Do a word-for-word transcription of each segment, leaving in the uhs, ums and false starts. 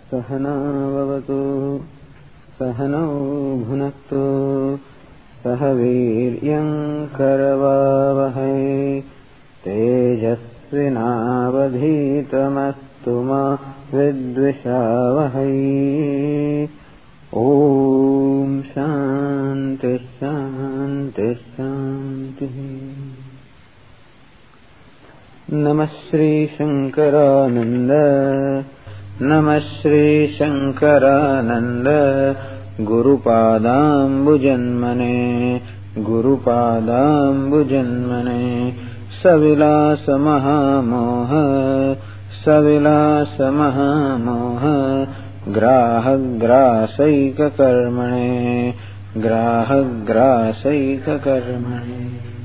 सहना भवतु सहनौ भुनक्तु सह वीर्यं करवावहै तेजस्विनावधीतमस्तु मा विद्विषावहै। ओम शांति शांति शांति। नमः श्री शंकरानंद नमः Shri Shankaranand गुरुपादाम्बुजन्मने गुरुपादाम्बुजन्मने सविलास महामोह सविलास महामोह ग्राहग्रासैककर्मणे ग्राहग्रासैककर्मणे।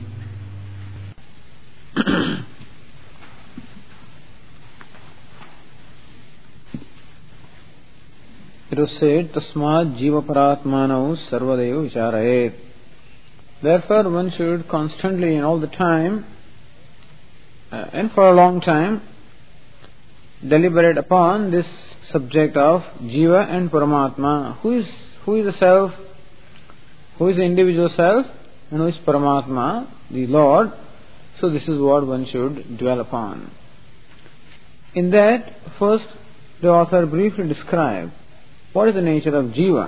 It was said, Tasmad Jiva Paratmanau Sarvadeva Vicharayet. Therefore, one should constantly and all the time, uh, and for a long time, deliberate upon this subject of Jiva and Paramatma. Who is who is the self? Who is the individual self? And who is Paramatma, the Lord? So this is what one should dwell upon. In that, first the author briefly described what is the nature of Jiva.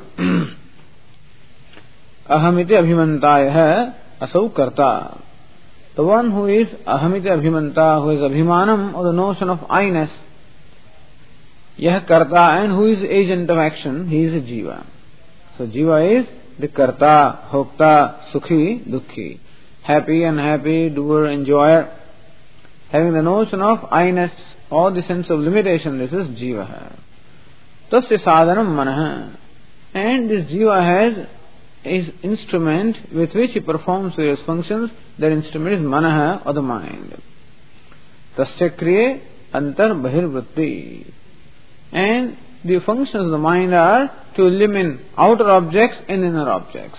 Ahamiti abhimantaya asau karta. The one who is ahamiti abhimanta, who is abhimanam, or the notion of I-ness, yah karta, and who is the agent of action, he is a Jiva. So Jiva is the karta, hokta, sukhi, dukhi, happy, unhappy, doer, enjoyer, having the notion of I-ness or the sense of limitation. This is Jiva. Tasya sadhanam manaha. And this Jiva has his instrument with which he performs various functions. That instrument is manaha, or the mind. Tasya kriye antar bahirvritti. And the functions of the mind are to illumine outer objects and inner objects.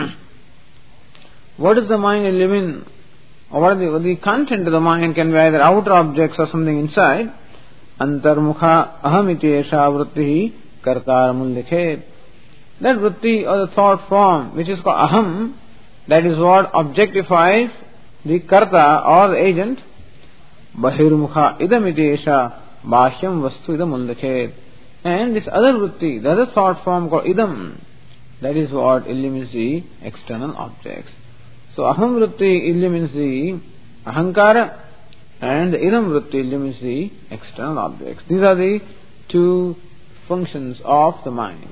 What is the mind illumine? Or what is the, the content of the mind can be either outer objects or something inside. Antarmukha ahamiti esha vritti kartaramul likhet. That vritti, or the thought form, which is called aham, that is what objectifies the karta or the agent. Bahirmukha idamiti esha bahyam vastu idamul likhet. And this other vritti, the other thought form called idam, that is what illumines the external objects. So aham vritti illumines the ahankara, and the idam vritti illumines the external objects. These are the two functions of the mind.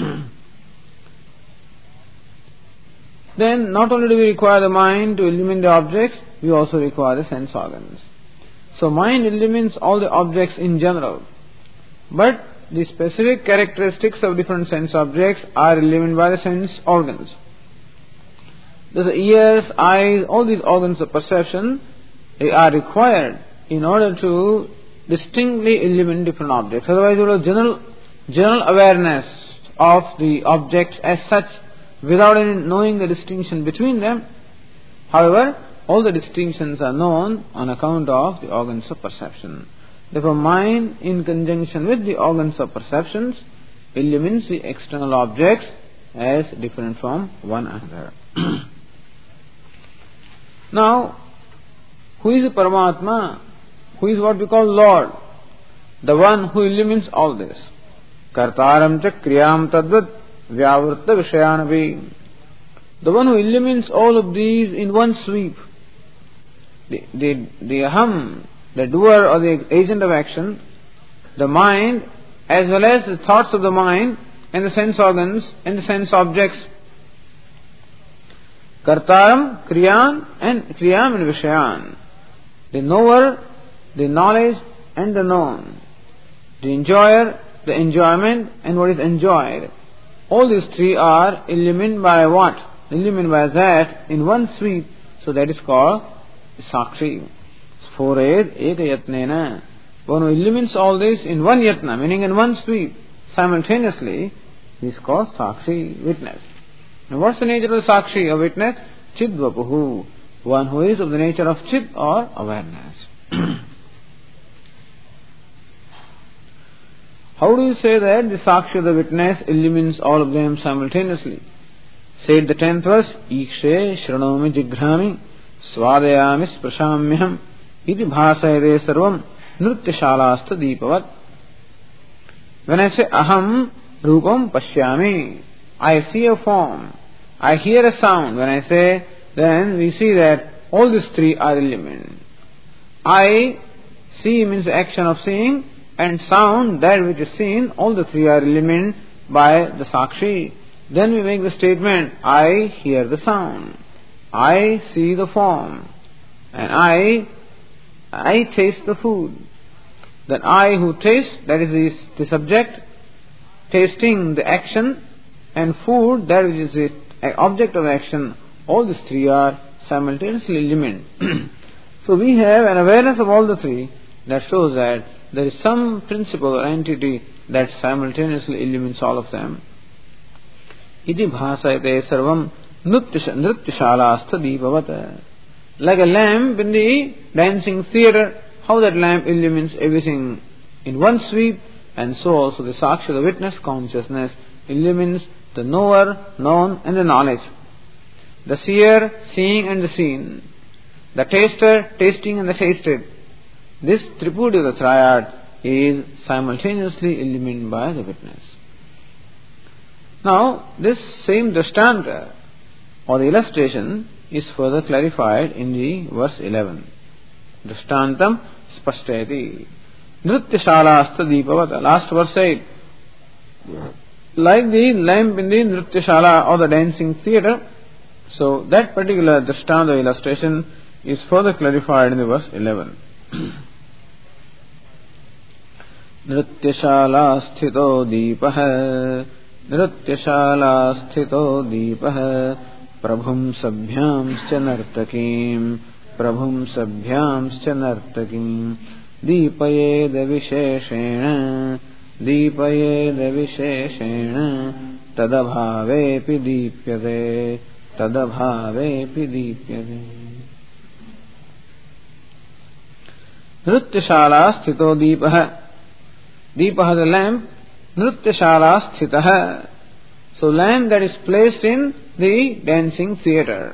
Then not only do we require the mind to illumine the objects, we also require the sense organs. So mind illumines all the objects in general, but the specific characteristics of different sense objects are illumined by the sense organs. The ears, eyes, all these organs of perception, they are required in order to distinctly illumine different objects. Otherwise, you will have general, general awareness of the objects as such without any knowing the distinction between them. However, all the distinctions are known on account of the organs of perception. Therefore, mind, in conjunction with the organs of perceptions, illumines the external objects as different from one another. Now, who is the Paramatma? Who is what we call Lord? The one who illumines all this. Kartaram cha kriyam tadvat vyavritta vishayanavi. The one who illumines all of these in one sweep. The, the, the aham, the doer or the agent of action, the mind, as well as the thoughts of the mind, and the sense organs, and the sense objects. Kartaram, kriyan, and kriyam and vishayan. The knower, the knowledge, and the known. The enjoyer, the enjoyment, and what is enjoyed. All these three are illumined by what? Illumined by that in one sweep. So that is called Sakshi. Fored eka yatnena. One who illumines all this in one yatna, meaning in one sweep, simultaneously, is called Sakshi, witness. Now what's the nature of the Sakshi, or witness? Chidvapuhu. One who is of the nature of Chid, or awareness. How do you say that the Sakshi, the witness, illumines all of them simultaneously? Said the tenth verse, Ikshe Shranomi Jigrami Swadayami Sprashamyam Iti Bhasayade Sarvam Nrityasalastha Deepavat. When I say Aham Rupam Pashyami, I see a form, I hear a sound. When I say, then we see that all these three are illumined. I see means the action of seeing, and sound, that which is seen, all the three are illumined by the Sakshi. Then we make the statement, I hear the sound, I see the form, and I, I taste the food. That I who tastes, that is the, the subject, tasting the action, and food, that which is the object of action, all these three are simultaneously illumined. So we have an awareness of all the three that shows that there is some principle or entity that simultaneously illumines all of them. Iti bhasayate sarvam nrityashalastha deepavata. Like a lamp in the dancing theatre, how that lamp illumines everything in one sweep, and so also the Sakshi, the witness consciousness, illumines the knower, known, and the knowledge. The seer, seeing, and the seen. The taster, tasting, and the tasted. This Tripudi, the triad, is simultaneously illumined by the witness. Now, this same Drishtanta, or the illustration, is further clarified in the verse eleven. Drishtantam spashteti. Nrityashalastha deepavata. Last verse said, like the lamp in the Nrityashala or the dancing theatre, so that particular Drishtanta illustration is further clarified in the verse eleven. Nrityashala sthito deepah Nrityashala sthito deepah Prabhum sabhyamscha nartakim Prabhum sabhyamscha nartakim Deepayeda visheshena Deepayeda visheshena Tadabhavepi deepyate Tadabhavepi deepyate. Nrityashala sthito deepah. Deepah, the lamp. Nrityashala sthitah. So lamp that is placed in the dancing theatre.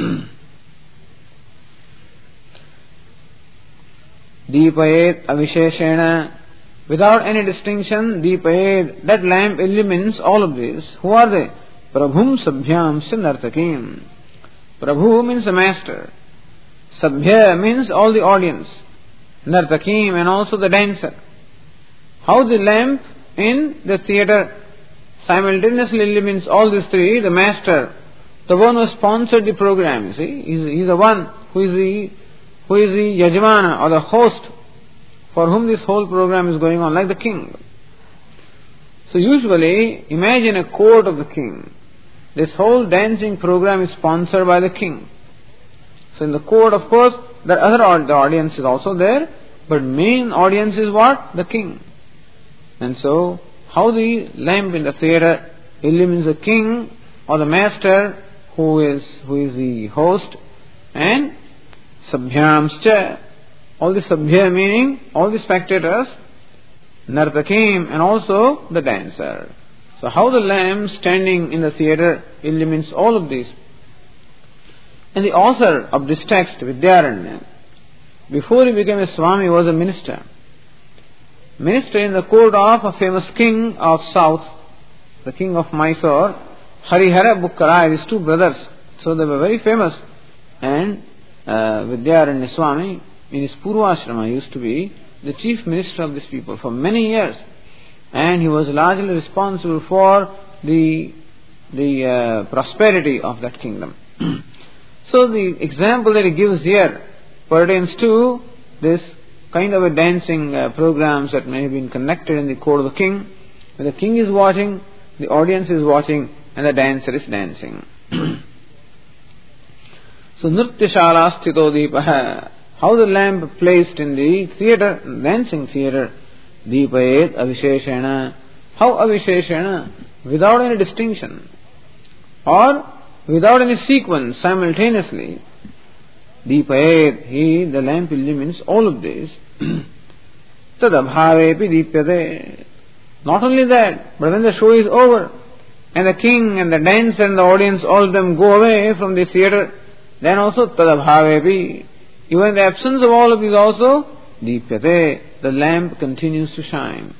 Deepayet avisheshena. Without any distinction, Deepayet, that lamp illumines all of these. Who are they? Prabhum sabhyam nartakim. Prabhu means the master. Sabhya means all the audience. Nartakim, and also the dancer. How the lamp in the theatre simultaneously illumines all these three. The master, the one who sponsored the program, you see, he's, he's the one who is the who is the yajmana or the host for whom this whole program is going on, like the king. So usually, imagine a court of the king. This whole dancing program is sponsored by the king. So in the court, of course, the other the audience is also there, but main audience is what? The king. And so, how the lamp in the theatre illumines the king or the master who is who is the host, and sabhyamscha, all the sabhya meaning all the spectators, nartakim, and also the dancer. So how the lamp standing in the theatre illumines all of these. And the author of this text, Vidyaranya, before he became a Swami, was a minister. Minister in the court of a famous king of south, the king of Mysore, Harihara Bukkaraya, his two brothers. So they were very famous. And uh, Vidyaranya Swami, in his Purvashrama, used to be the chief minister of these people for many years. And he was largely responsible for the, the uh, prosperity of that kingdom. So the example that he gives here pertains to this kind of a dancing uh, programs that may have been conducted in the court of the king. When the king is watching, the audience is watching, and the dancer is dancing. So Nrityashala sthito deepah. How the lamp placed in the theatre, dancing theatre, deepayet avisheshena. How avisheshena? Without any distinction, or without any sequence, simultaneously. Deepayet, he, the lamp illumines all of this. Tadabhavepi deepyate. Not only that, but when the show is over, and the king and the dancer and the audience, all of them go away from the theatre, then also tadabhavepi, even in the absence of all of these also, deepyate, the lamp continues to shine.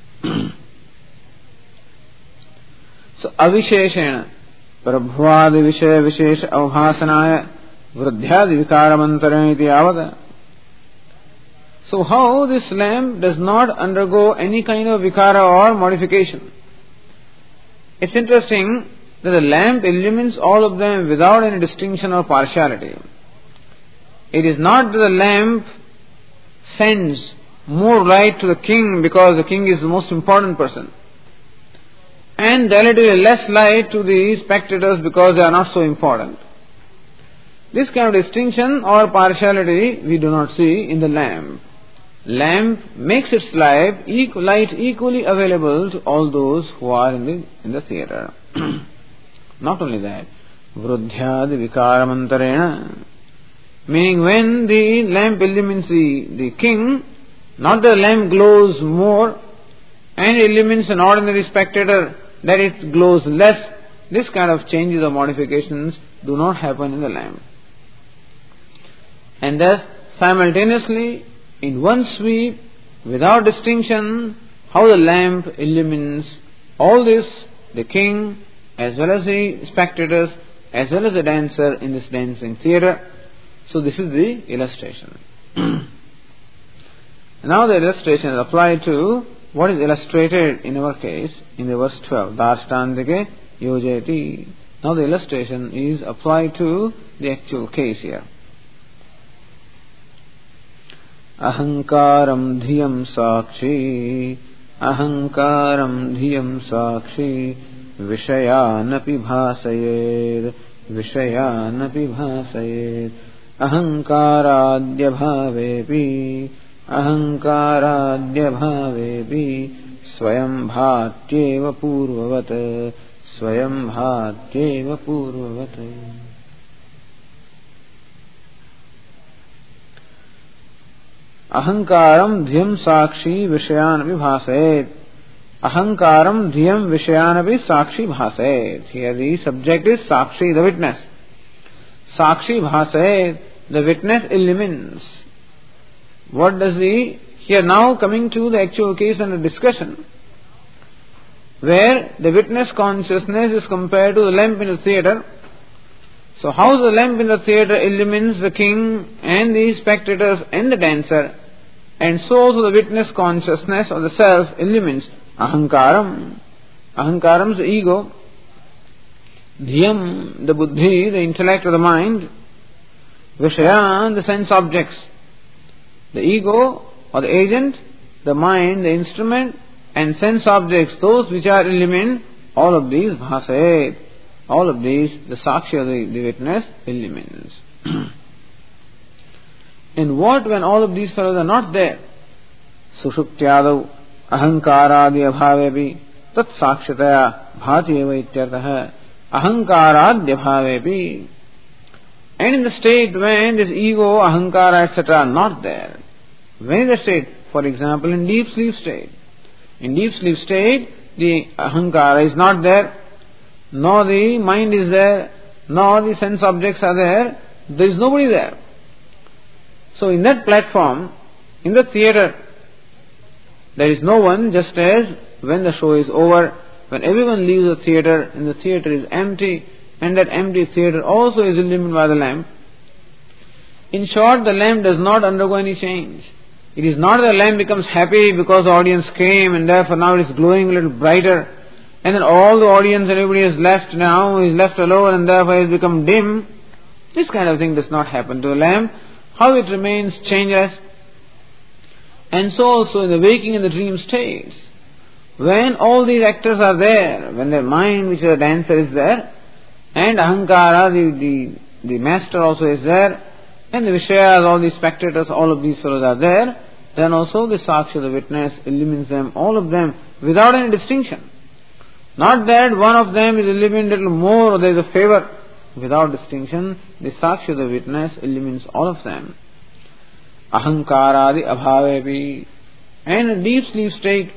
So, avisheshena, prabhvadi vishaya vishesha avhasanaya, vruddhyadi vikaramantarena iti avada. So how this lamp does not undergo any kind of vikara or modification? It's interesting that the lamp illumines all of them without any distinction or partiality. It is not that the lamp sends more light to the king because the king is the most important person, and relatively less light to the spectators because they are not so important. This kind of distinction or partiality we do not see in the lamp. Lamp makes its light, light equally available to all those who are in the, in the theatre. Not only that, vruddhyadi vikaramantarena, meaning when the lamp illumines the, the king, not the lamp glows more and illumines an ordinary spectator, that it glows less. This kind of changes or modifications do not happen in the lamp. And thus, simultaneously, in one sweep, without distinction, how the lamp illumines all this, the king, as well as the spectators, as well as the dancer in this dancing theatre. So this is the illustration. Now the illustration is applied to what is illustrated in our case in the verse twelve. Darstandike yojeti. Now the illustration is applied to the actual case here. Ahankaram dhiyam sakshi, ahankaram dhiyam sakshi, vishayanapi bhasayed, vishayanapi bhasayed, ahankaradya bhavepi, ahankaradya bhavepi, swayam bhatyeva purvavat, swayam bhatyeva purvavat. Ahankaram dhyam sakshi vishayanapi bhasayet. Ahankaram dhyam vishayanapi sakshi bhasayet. Here the subject is sakshi, the witness. Sakshi bhasayet, the witness illumines. What does the... Here now coming to the actual case and the discussion, where the witness consciousness is compared to the lamp in the theatre. So how the lamp in the theatre illumines the king and the spectators and the dancer, and so also the witness consciousness of the self illumines ahankaram. Ahankaram is the ego. Dhyam, the buddhi, the intellect or the mind. Vishaya, the sense objects. The ego or the agent, the mind, the instrument, and sense objects, those which are illumined, all of these bhasayet. All of these, the sakshi or the, the witness, illumines. And what when all of these fellows are not there? Sushuptyadav ahankaradya bhavepi tat sakshataya bhati eva ityartah ahankaradya bhavepi. And in the state when this ego, ahankara, et cetera are not there, when is the state? For example, in deep sleep state. In deep sleep state, the ahankara is not there, nor the mind is there, nor the sense objects are there. There is nobody there. So in that platform, in the theatre, there is no one, just as when the show is over, when everyone leaves the theatre and the theatre is empty, and that empty theatre also is illumined by the lamp. In short, the lamp does not undergo any change. It is not that the lamp becomes happy because the audience came and therefore now it is glowing a little brighter, and then all the audience and everybody is left now, is left alone and therefore has become dim. This kind of thing does not happen to the lamp. How it remains changeless. And so also in the waking and the dream states, when all these actors are there, when the mind, which is a dancer, is there, and ahankara, the, the, the master also is there, and the vishayas, all the spectators, all of these fellows are there, then also the sakshi, the witness, illumines them, all of them, without any distinction. Not that one of them is illuminated a little more or there is a favor. Without distinction, the sakshi, the witness, illumines all of them. Ahankaradi abhavepi. And in deep sleep state,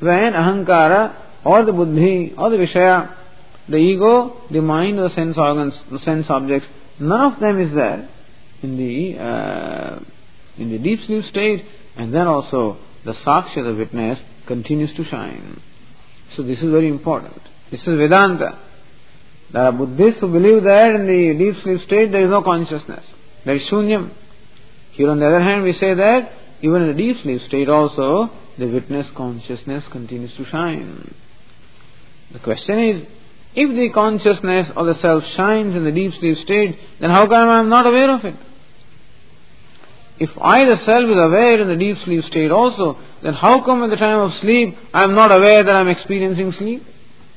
when ahankara or the buddhi or the vishaya, the ego, the mind, the sense organs, the sense objects, none of them is there in the uh, in the deep sleep state, and then also the Sakshi, the witness, continues to shine. So this is very important. This is Vedanta. There are Buddhists who believe that in the deep sleep state there is no consciousness. There is shunyam. Here on the other hand we say that even in the deep sleep state also the witness consciousness continues to shine. The question is, if the consciousness or the self shines in the deep sleep state, then how come I am not aware of it? If I, the self, is aware in the deep sleep state also, then how come at the time of sleep I am not aware that I am experiencing sleep?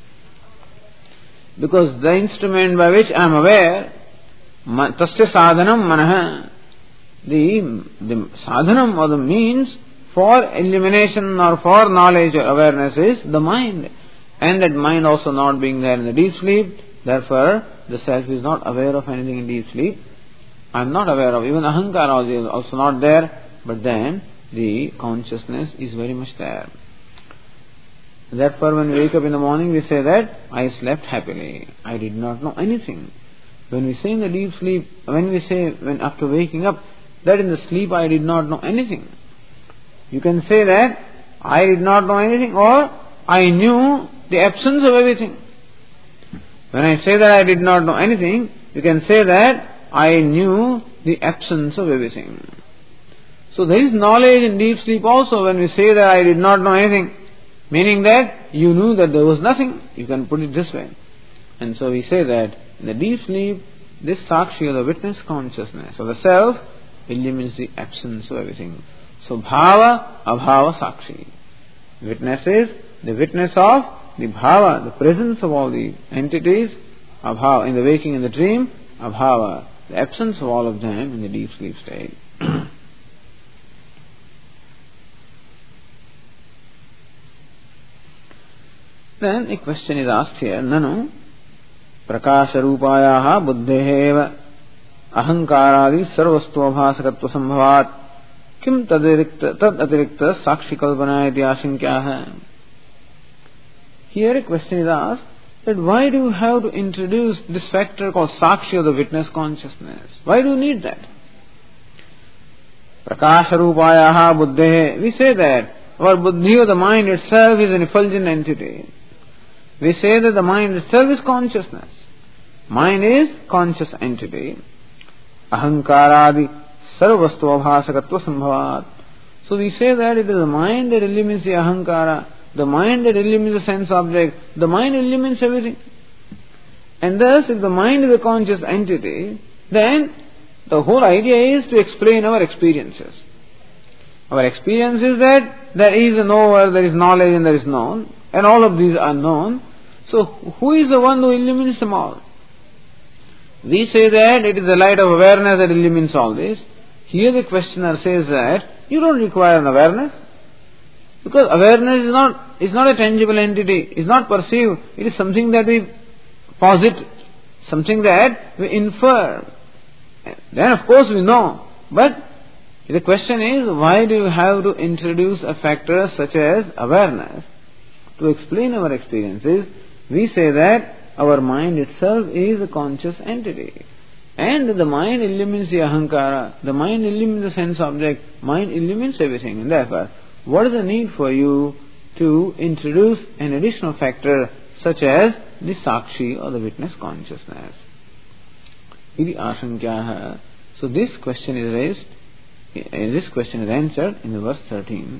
Because the instrument by which I am aware, tasya sadhanam manaha, the, the sadhanam or the means for elimination or for knowledge or awareness is the mind. And that mind also not being there in the deep sleep, therefore the self is not aware of anything in deep sleep. I am not aware of, even ahankara is also not there, but then the consciousness is very much there. Therefore when we wake up in the morning we say that I slept happily, I did not know anything. When we say in the deep sleep, when we say when after waking up that in the sleep I did not know anything, you can say that I did not know anything, or I knew the absence of everything. When I say that I did not know anything, you can say that I knew the absence of everything. So there is knowledge in deep sleep also when we say that I did not know anything, meaning that you knew that there was nothing. You can put it this way. And so we say that in the deep sleep, this Sakshi or the witness consciousness of the self eliminates the absence of everything. So Bhava, Abhava, Sakshi. Witness is the witness of the Bhava, the presence of all the entities, Abhava, in the waking and the dream, Abhava, the absence of all of them in the deep sleep state. Then a question is asked here, Nanu, Prakasha Rupayaha Buddheheva Ahankaradi Sarvastu Abhasakatva Sambhavat Kim Tad Atirikta Sakshi Kalpana Iti Ashankyaha. Here a question is asked, that why do you have to introduce this factor called Sakshi or the witness consciousness? Why do you need that? Prakasha Rupayaha Buddhehe. We say that our buddhi or the mind itself is an effulgent entity. We say that the mind itself is consciousness. Mind is conscious entity. Ahankaradi sarvastu abhasakatva sambhavat. So we say that it is the mind that eliminates the ahankara, the mind that eliminates the sense object, the mind eliminates everything. And thus, if the mind is a conscious entity, then the whole idea is to explain our experiences. Our experience is that there is a knower, there is knowledge and there is known, and all of these are known. So, who is the one who illuminates them all? We say that it is the light of awareness that illuminates all this. Here the questioner says that you don't require an awareness, because awareness is not is not a tangible entity, is not perceived. It is something that we posit, something that we infer. Then of course we know. But the question is, why do you have to introduce a factor such as awareness to explain our experiences? We say that our mind itself is a conscious entity. And the mind illumines the ahankara, the mind illumines the sense object, mind illumines everything. And therefore, what is the need for you to introduce an additional factor such as the Sakshi or the witness consciousness? Iti ashankyaha. So this question is raised, this question is answered in the verse thirteen.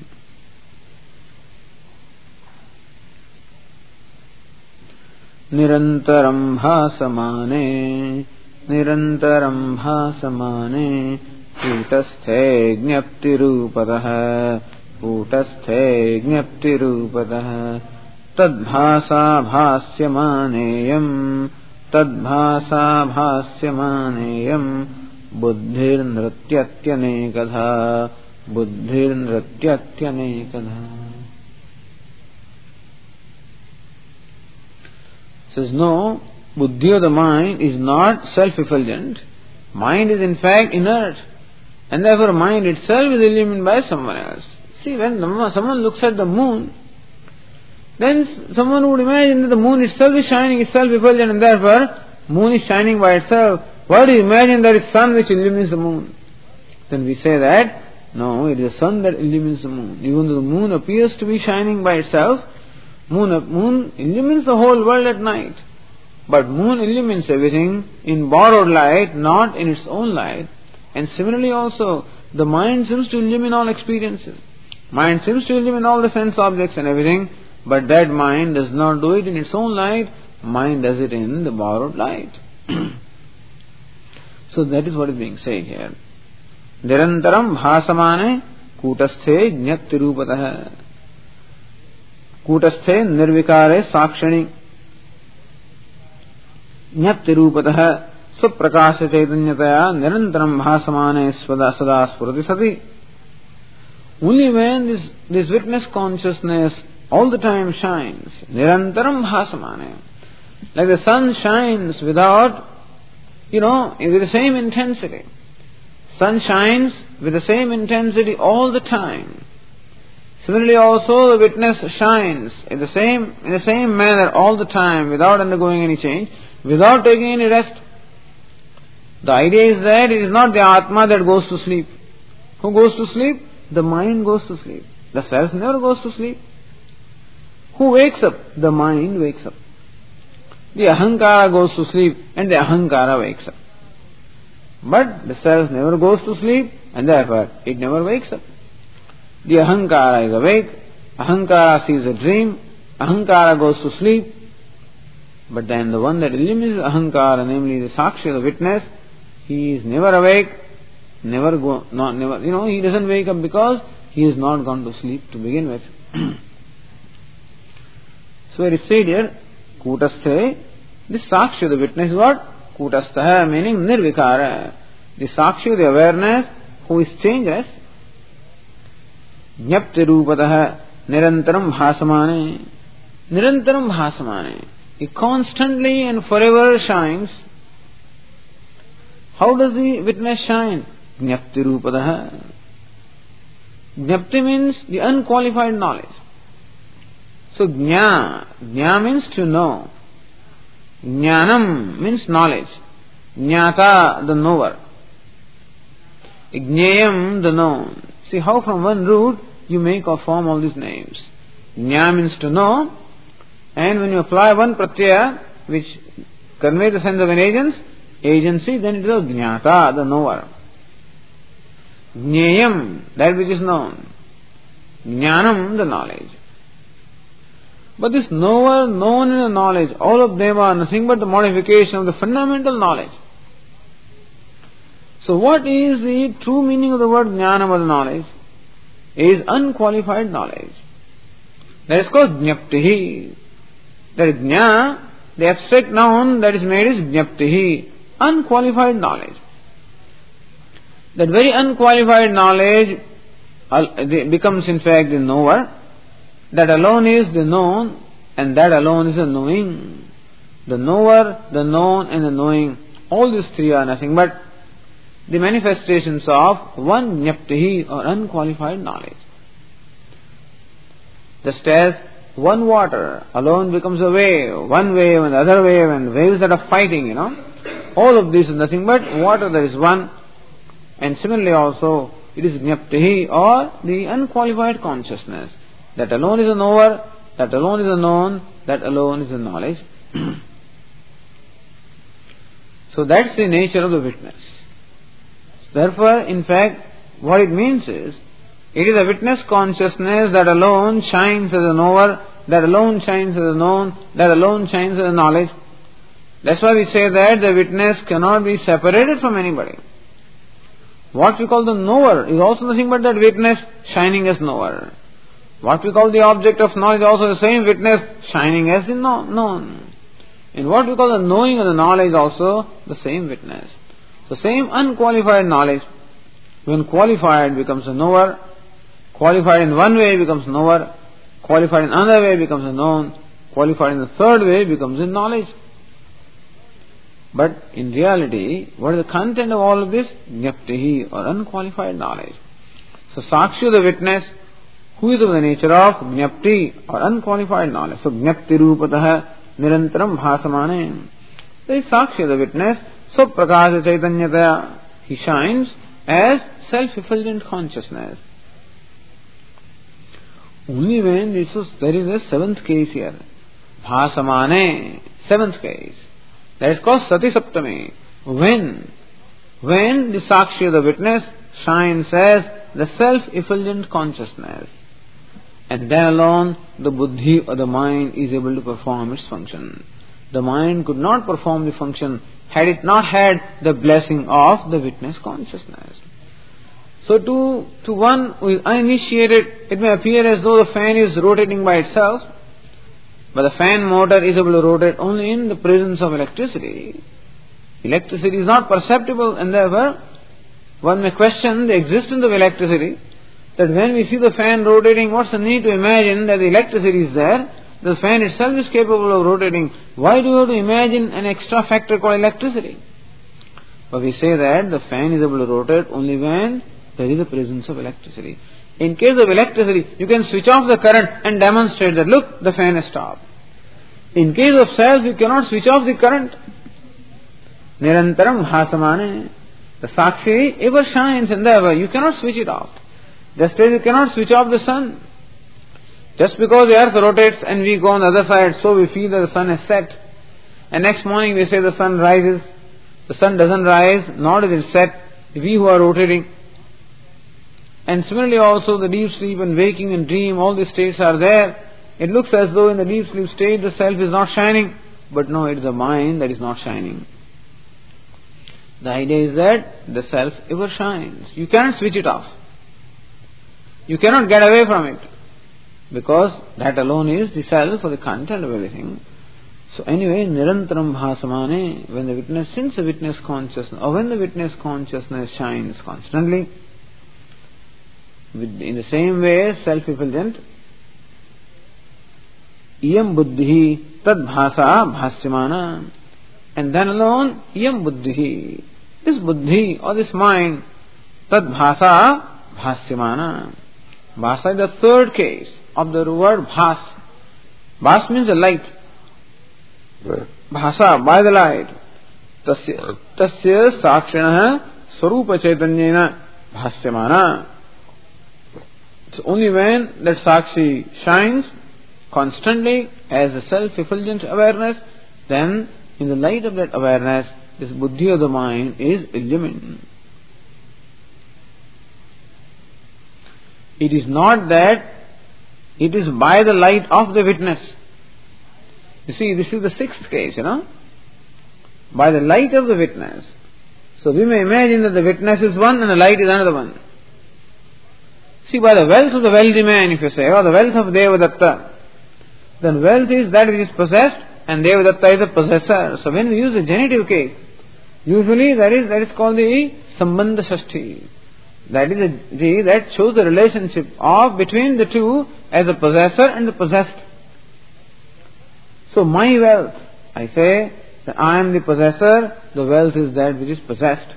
Nirantaram bhasamane Nirantaram bhasamane Putasthe gnapti rupataha Putasthe gnapti rupataha Tadbhasa bhasyamaneyam Tadbhasa bhasyamaneyam Buddhir nrityatyanekadha Buddhir nrityatyanekadha. Says no, buddhi of the mind is not self-effulgent. Mind is in fact inert, and therefore mind itself is illumined by someone else. See, when someone looks at the moon, then someone would imagine that the moon itself is shining itself effulgent, and therefore moon is shining by itself. Why do you imagine that it's sun which illumines the moon? Then we say that, no, it is the sun that illumines the moon. Even though the moon appears to be shining by itself, moon, moon illumines the whole world at night. But moon illumines everything in borrowed light, not in its own light. And similarly also, the mind seems to illumine all experiences. Mind seems to illumine all the sense objects and everything, but that mind does not do it in its own light. Mind does it in the borrowed light. So that is what is being said here. Nirantaram bhasamane kutasthe jnattirupatah. Kutasthe nirvikare sakshani. Jnattirupatah suprakasha chaitanyataya nirantaram bhasamane svada sada spurati sati. Only when this, this witness consciousness all the time shines, nirantaram bhasamane, like the sun shines without, you know, with the same intensity. Sun shines with the same intensity all the time. Similarly also the witness shines in the same in the same manner all the time without undergoing any change, without taking any rest. The idea is that it is not the Atma that goes to sleep. Who goes to sleep? The mind goes to sleep. The self never goes to sleep. Who wakes up? The mind wakes up. The Ahankara goes to sleep and the Ahankara wakes up. But the self never goes to sleep and therefore it never wakes up. The Ahankara is awake, Ahankara sees a dream, Ahankara goes to sleep, but then the one that illumines Ahankara, namely the Sakshi, the witness, he is never awake, never go, not never, you know, he doesn't wake up because he has not gone to sleep to begin with. So it is said here, Kutasthe, this Sakshi, the witness is what? Kutastha, meaning Nirvikara. The Sakshi, the awareness, who is changeless. Jnaptirupatah, Nirantaram bhasamane. Nirantaram bhasamane. He constantly and forever shines. How does the witness shine? Jnaptirupatah. Jnapti means the unqualified knowledge. So Jna, Jna means to know. Jnanam means knowledge. Jnata, the knower. Jnayam, the known. See how from one root you make or form all these names. Jna means to know, and when you apply one pratyaya which conveys the sense of an agent, agency, then it is a jnata, the knower. Jnayam, that which is known. Jnanam, the knowledge. But this knower, known and the knowledge, all of them are nothing but the modification of the fundamental knowledge. So what is the true meaning of the word jnanam or the knowledge? It is unqualified knowledge. That is called jnaptihi. That is jna, the abstract noun that is made is jnaptihi, unqualified knowledge. That very unqualified knowledge becomes in fact the knower. That alone is the known, and that alone is the knowing. The knower, the known and the knowing, all these three are nothing but the manifestations of one jnaptihi or unqualified knowledge. Just as one water alone becomes a wave, one wave and the other wave and waves that are fighting, you know. All of this is nothing but water that is one. And similarly also, it is jnaptihi or the unqualified consciousness. That alone is a knower, that alone is a known, that alone is a knowledge. So that's the nature of the witness. Therefore, in fact, what it means is, it is a witness consciousness that alone shines as a knower, that alone shines as a known, that alone shines as a knowledge. That's why we say that the witness cannot be separated from anybody. What we call the knower is also nothing but that witness shining as knower. What we call the object of knowledge is also the same witness shining as the known. In what we call the knowing or the knowledge also the same witness. The same unqualified knowledge, when qualified becomes a knower, qualified in one way becomes knower, qualified in another way becomes a known, qualified in the third way becomes a knowledge. But in reality, what is the content of all of this? Jnaptihi or unqualified knowledge. So Sakshi, the witness, who is of the nature of Jnapti or unqualified knowledge. So Jnapti Rupatah Nirantaram Bhasamane. There is Sakshi, the witness, so Prakasha Chaitanyataya, he shines as self-effulgent consciousness. Only when this is, there is a seventh case here. Bhasamane, seventh case. That is called Sati Saptami. When, when the Sakshi, the witness, shines as the self-effulgent consciousness, and then alone the buddhi or the mind is able to perform its function. The mind could not perform the function had it not had the blessing of the witness consciousness. So to, to one who is uninitiated, it may appear as though the fan is rotating by itself, but the fan motor is able to rotate only in the presence of electricity. Electricity is not perceptible, and therefore one may question the existence of electricity, that when we see the fan rotating, what's the need to imagine that the electricity is there? The fan itself is capable of rotating. Why do you have to imagine an extra factor called electricity? But we say that the fan is able to rotate only when there is a presence of electricity. In case of electricity, you can switch off the current and demonstrate that, look, the fan has stopped. In case of self, you cannot switch off the current. Nirantaram Bhasamane. The Sakshi ever shines and ever. You cannot switch it off. Just as you cannot switch off the sun. Just because the earth rotates and we go on the other side, so we feel that the sun has set. And next morning we say the sun rises. The sun doesn't rise, nor does it set. We who are rotating. And similarly also the deep sleep and waking and dream, all these states are there. It looks as though in the deep sleep state the self is not shining. But no, it is the mind that is not shining. The idea is that the self ever shines. You cannot switch it off. You cannot get away from it. Because that alone is the self or the content of everything. So anyway, Nirantaram Bhasamane, when the witness, since the witness consciousness, or when the witness consciousness shines constantly, with, in the same way, self-effulgent, Iyam Buddhi Tad Bhasa Bhasyamana, and then alone, Iyam Buddhi, this Buddhi or this mind, Tad Bhasa Bhasyamana. Bhasa is the third case of the word Bhas. Bhas means the light. Bhasa, by the light. Tasya, tasya sakshinaha swarupa chaitanyena bhasyamana. It's only when that Sakshi shines constantly as a self-effulgent awareness, then in the light of that awareness, this buddhi of the mind is illumined. It is not that it is by the light of the witness. You see, this is the sixth case, you know. By the light of the witness. So we may imagine that the witness is one and the light is another one. See, by the wealth of the wealthy man, if you say, or the wealth of Devadatta, then wealth is that which is possessed and Devadatta is a possessor. So when we use the genitive case, usually that is that is called the Sambandha Shashti. That is a G that shows the relationship of between the two as the possessor and the possessed. So my wealth, I say that I am the possessor, the wealth is that which is possessed.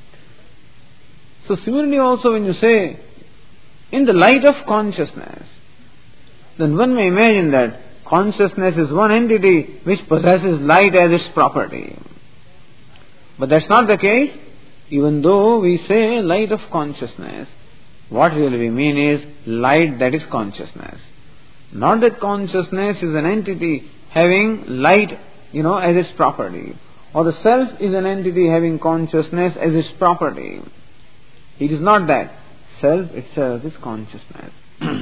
So similarly also when you say in the light of consciousness, then one may imagine that consciousness is one entity which possesses light as its property. But that's not the case. Even though we say light of consciousness, what really we mean is light that is consciousness. Not that consciousness is an entity having light, you know, as its property. Or the self is an entity having consciousness as its property. It is not that. Self itself is consciousness.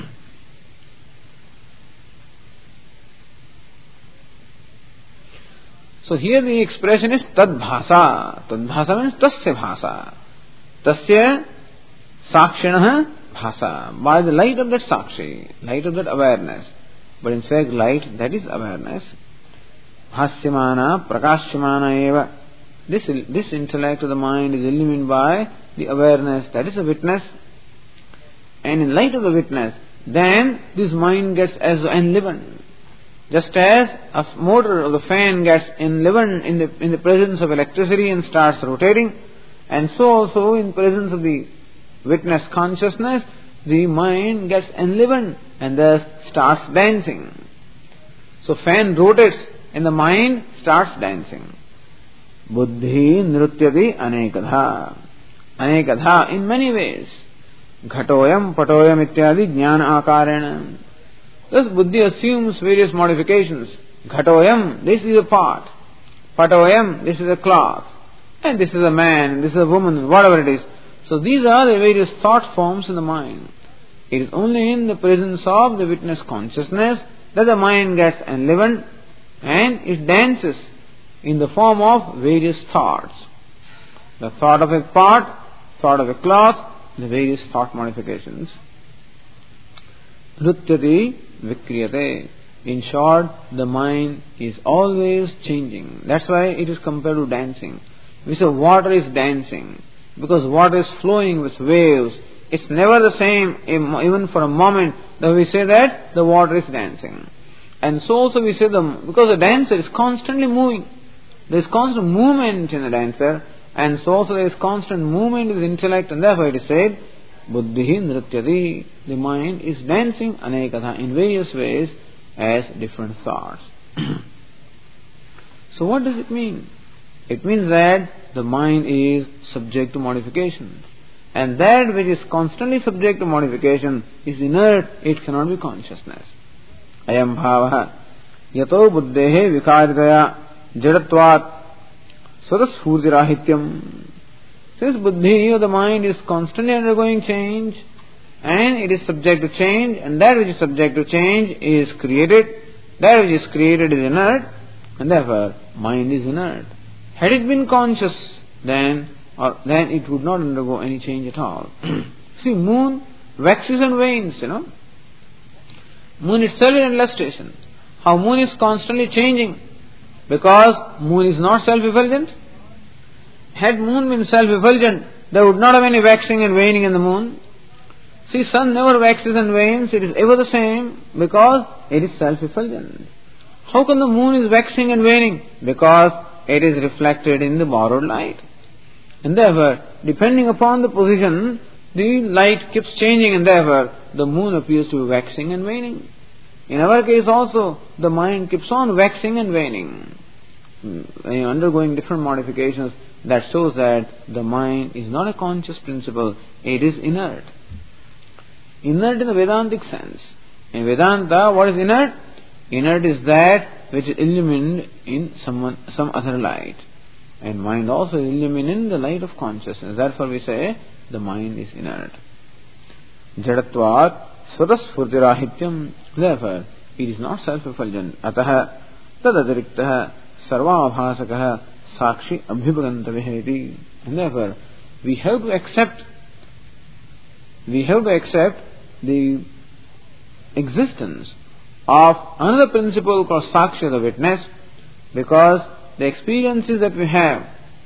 So here the expression is tad bhasa. Tad bhasa means tasya bhasa. Tasya sakshinaha bhasa. By the light of that sakshi, light of that awareness. But in fact light that is awareness. Bhasyamana prakashyamana eva. This, this intellect of the mind is illumined by the awareness that is a witness. And in light of the witness, then this mind gets as enlivened. Just as a motor of the fan gets enlivened in the, in the presence of electricity and starts rotating, and so also in presence of the witness consciousness, the mind gets enlivened and thus starts dancing. So fan rotates and the mind starts dancing. Buddhi nrutyati anekadha. Anekadha, in many ways. Ghatoyam, patoyam ityadi jnana akarena. Thus buddhi assumes various modifications. Ghatoyam, this is a pot. Patoyam, this is a cloth. And this is a man, this is a woman, whatever it is. So these are the various thought forms in the mind. It is only in the presence of the witness consciousness that the mind gets enlivened and it dances in the form of various thoughts. The thought of a pot, thought of a cloth, the various thought modifications. Nrutyati vikriyate. In short, the mind is always changing. That's why it is compared to dancing. We say water is dancing because water is flowing with waves. It's never the same, even for a moment, that we say that the water is dancing. And so also we say, the because the dancer is constantly moving. There is constant movement in the dancer, and so also there is constant movement in the intellect, and therefore it is said, Buddhi nrityati, the mind is dancing anekatha, in various ways, as different thoughts. So what does it mean? It means that the mind is subject to modification. And that which is constantly subject to modification is inert, it cannot be consciousness. Ayam bhavaha yato buddhehe vikaritaya jadatvat swadasphurtirahityam. Since buddhi or the mind is constantly undergoing change, and it is subject to change, and that which is subject to change is created, that which is created is inert, and therefore mind is inert. Had it been conscious, then or then it would not undergo any change at all. See, moon waxes and wanes, you know. Moon itself is an illustration. How moon is constantly changing, because moon is not self-effulgent. Had moon been self-effulgent, there would not have any waxing and waning in the moon. See, sun never waxes and wanes, it is ever the same, because it is self-effulgent. How can the moon is waxing and waning? Because it is reflected in the borrowed light. And therefore, depending upon the position, the light keeps changing, and therefore the moon appears to be waxing and waning. In our case also, the mind keeps on waxing and waning, undergoing different modifications. That shows that the mind is not a conscious principle, it is inert. Inert in the Vedantic sense. In Vedanta, what is inert? Inert is that which is illumined in someone, some other light. And mind also is illumined in the light of consciousness. Therefore we say the mind is inert. Jadatvat swadasphurtirahityam. Therefore, it is not self-effulgent. Ataha tadadiriktaha sarvabhasakaha sakshi abhibhagantaviheti. And therefore, we have to accept, we have to accept the existence of another principle called sakshi, the witness, because the experiences that we have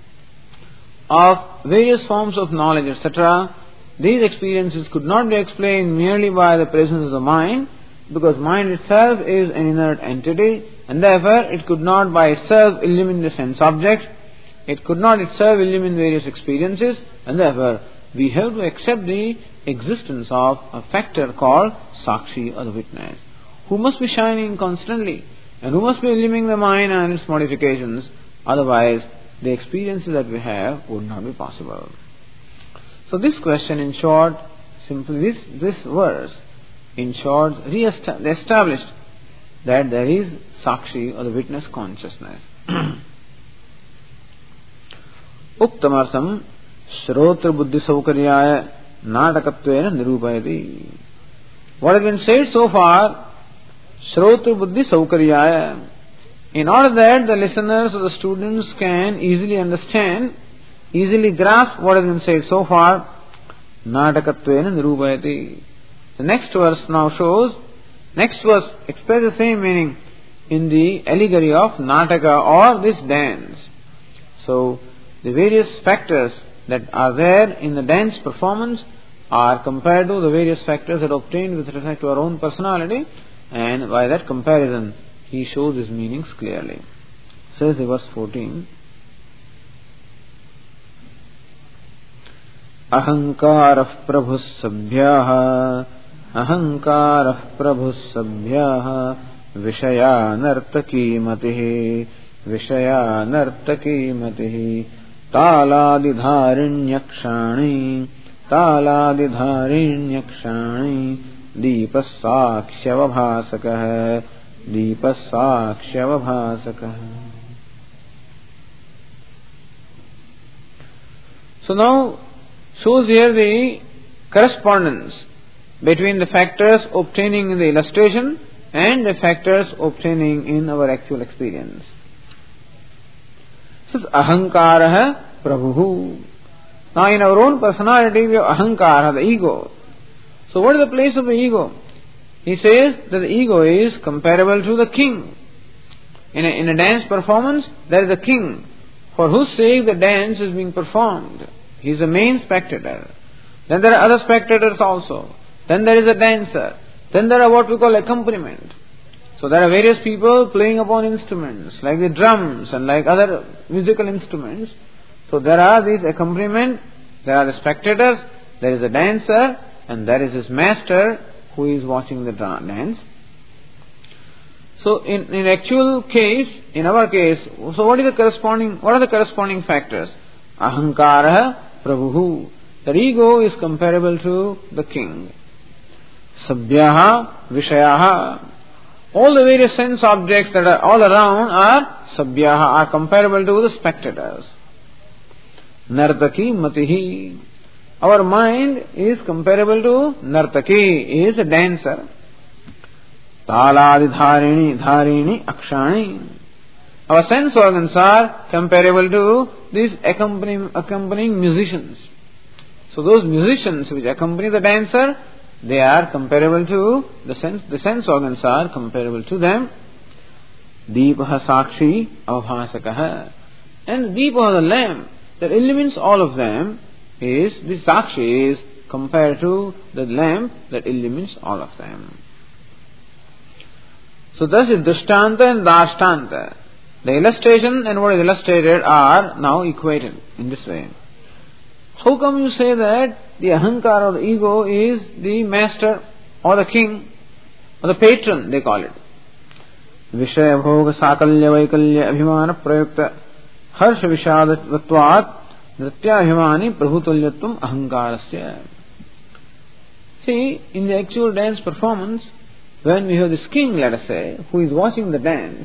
of various forms of knowledge, et cetera, these experiences could not be explained merely by the presence of the mind, because mind itself is an inert entity, and therefore it could not by itself illumine the sense object, it could not itself illumine various experiences, and therefore we have to accept the existence of a factor called sakshi, or the witness, who must be shining constantly, and who must be illumining the mind and its modifications. Otherwise, the experiences that we have would not be possible. So this question, in short, simply this, this verse, in short, re-established that there is sakshi, or the witness consciousness. Uktamartham shrotra buddhi saukaryaya natakattvena nirupayati. What has been said so far, Shrotra buddhi saukaryaya, in order that the listeners or the students can easily understand, easily grasp what has been said so far, natakattvena nirupayati. The next verse now shows, next verse expresses the same meaning in the allegory of nataka, or this dance. So, the various factors that are there in the dance performance are compared to the various factors that are obtained with respect to our own personality, and by that comparison he shows his meanings clearly. Says in verse fourteen, Ahankarah prabhu sabhyah Ahankarah prabhu sabhyah Vishaya nartaki matihi Vishaya nartaki matihi Taladidharinyakshani Taladidharinyakshani Deepasakshyavabhasakah Deepasakshyavabhasakah. So now shows here the correspondence between the factors obtaining in the illustration and the factors obtaining in our actual experience. This is ahankara prabhu. Now in our own personality we have ahankara, the ego. So what is the place of the ego? He says that the ego is comparable to the king. In a, in a dance performance, there is a king for whose sake the dance is being performed. He is the main spectator. Then there are other spectators also. Then there is a dancer. Then there are what we call accompaniment. So there are various people playing upon instruments like the drums and like other musical instruments. So there are these accompaniment, there are the spectators, there is a dancer, and there is his master who is watching the dance. So in, in actual case, in our case, so what is the corresponding, what are the corresponding factors? Ahankara prabhu. The ego is comparable to the king. Sabhyaha vishayaha. All the various sense objects that are all around are sabhyaha, are comparable to the spectators. Nartaki matihi. Our mind is comparable to nartaki, is a dancer. Taladi dharini, dharini, akshani. Our sense organs are comparable to these accompanying, accompanying musicians. So those musicians which accompany the dancer, they are comparable to the sense, the sense organs are comparable to them. Deepaha sakshi avabhasakaha. And deepaha, the lamp that illumines all of them, is, the sakshi is compared to the lamp that illumines all of them. So thus is drishtanta and dashtanta. The illustration and what is illustrated are now equated in this way. How come you say that the ahankara or the ego is the master or the king or the patron, they call it? Vishaya bhoga sakalya vaikalya abhimana prayukta harsha vishadatvat nrityabhimani prabhutulyatum ahankarasya. See, in the actual dance performance, when we have this king, let us say, who is watching the dance,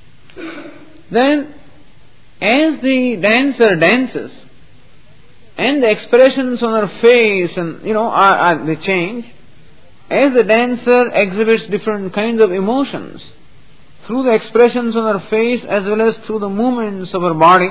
then as the dancer dances, and the expressions on her face and, you know, are, are, they change, as the dancer exhibits different kinds of emotions, through the expressions on her face as well as through the movements of her body,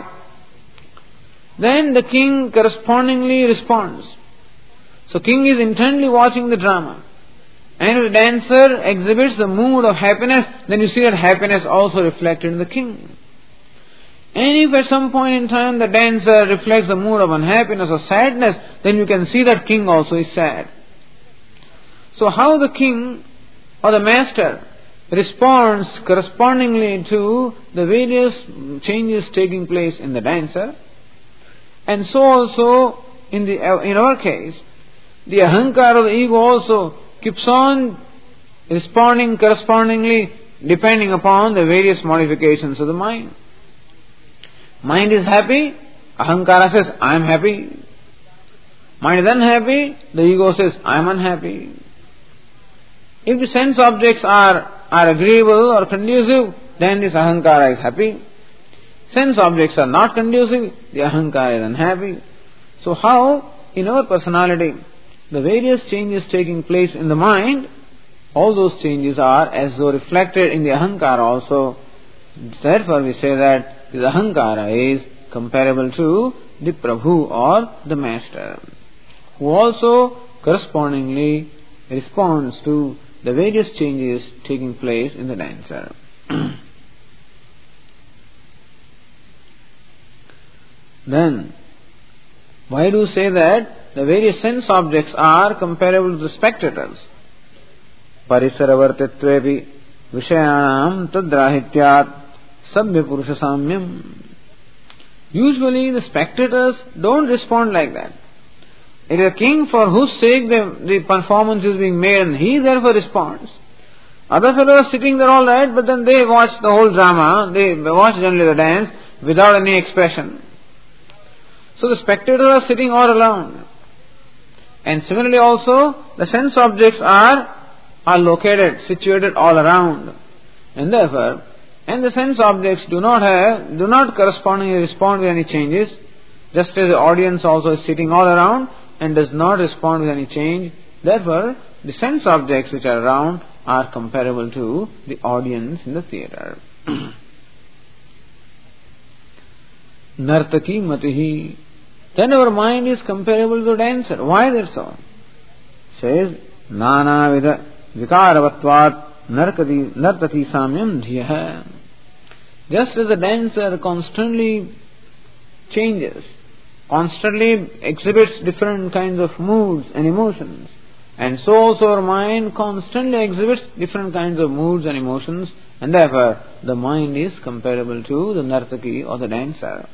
then the king correspondingly responds. So king is intently watching the drama. And if the dancer exhibits the mood of happiness, then you see that happiness also reflected in the king. And if at some point in time the dancer reflects the mood of unhappiness or sadness, then you can see that king also is sad. So how the king or the master responds correspondingly to the various changes taking place in the dancer, and so also in the in our case, the ahankara or the ego also keeps on responding correspondingly depending upon the various modifications of the mind. Mind is happy, ahankara says, I am happy. Mind is unhappy, the ego says, I am unhappy. If the sense objects are, are agreeable or conducive, then this ahankara is happy. Sense objects are not conducive, the ahankara is unhappy. So how, in our personality, the various changes taking place in the mind, all those changes are as though reflected in the ahankara also. Therefore we say that the ahankara is comparable to the Prabhu or the Master, who also correspondingly responds to the various changes taking place in the dancer. Then, why do you say that the various sense objects are comparable to the spectators? Parisaravartitvepi vishayanam tadrahityat sabhya purusha samyam. Usually the spectators don't respond like that. It is a king for whose sake the, the performance is being made, and he therefore responds. Other fellows are sitting there all right, but then they watch the whole drama, they watch generally the dance without any expression. So the spectators are sitting all around. And similarly also, the sense objects are, are located, situated all around. And therefore, and the sense objects do not have, do not correspondingly respond with any changes, just as the audience also is sitting all around and does not respond with any change. Therefore, the sense objects which are around are comparable to the audience in the theatre. Nartaki matihi. Then our mind is comparable to the dancer. Why is that so? Says, Nana vida vikaravatvat nartaki, nartaki samyam dhiyaha. Just as the dancer constantly changes, constantly exhibits different kinds of moods and emotions, and so also our mind constantly exhibits different kinds of moods and emotions, and therefore the mind is comparable to the nartaki or the dancer.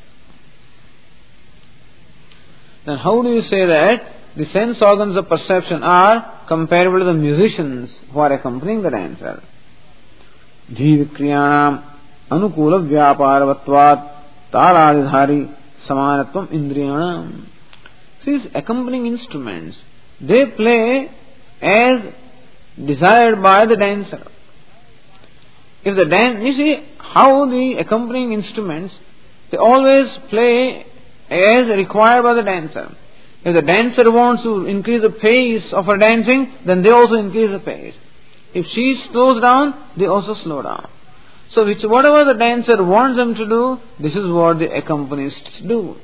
Then how do you say that the sense organs of perception are comparable to the musicians who are accompanying the dancer? Dhivikriyanam anukula vyaparvatvat taladhari samanatvam indriyanam. These accompanying instruments, they play as desired by the dancer. If the dan- you see how the accompanying instruments, they always play as required by the dancer. If the dancer wants to increase the pace of her dancing, then they also increase the pace. If she slows down, they also slow down. So which, whatever the dancer wants them to do, this is what the accompanists do.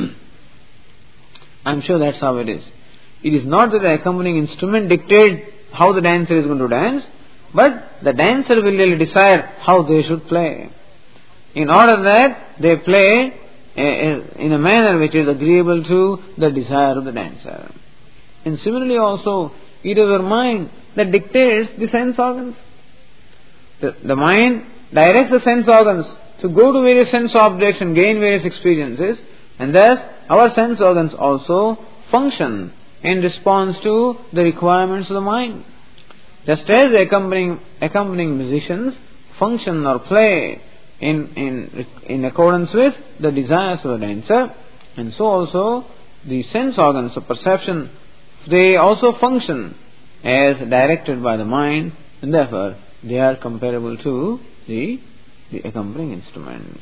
I'm sure that's how it is. It is not that the accompanying instrument dictates how the dancer is going to dance, but the dancer will really decide how they should play. In order that they play in a manner which is agreeable to the desire of the dancer. And similarly also, it is our mind that dictates the sense organs. The, the mind directs the sense organs to go to various sense objects and gain various experiences, and thus our sense organs also function in response to the requirements of the mind. Just as the accompanying, accompanying musicians function or play in, in, in accordance with the desires of the dancer, and so also the sense organs of perception, they also function as directed by the mind, and therefore they are comparable to the, the accompanying instruments.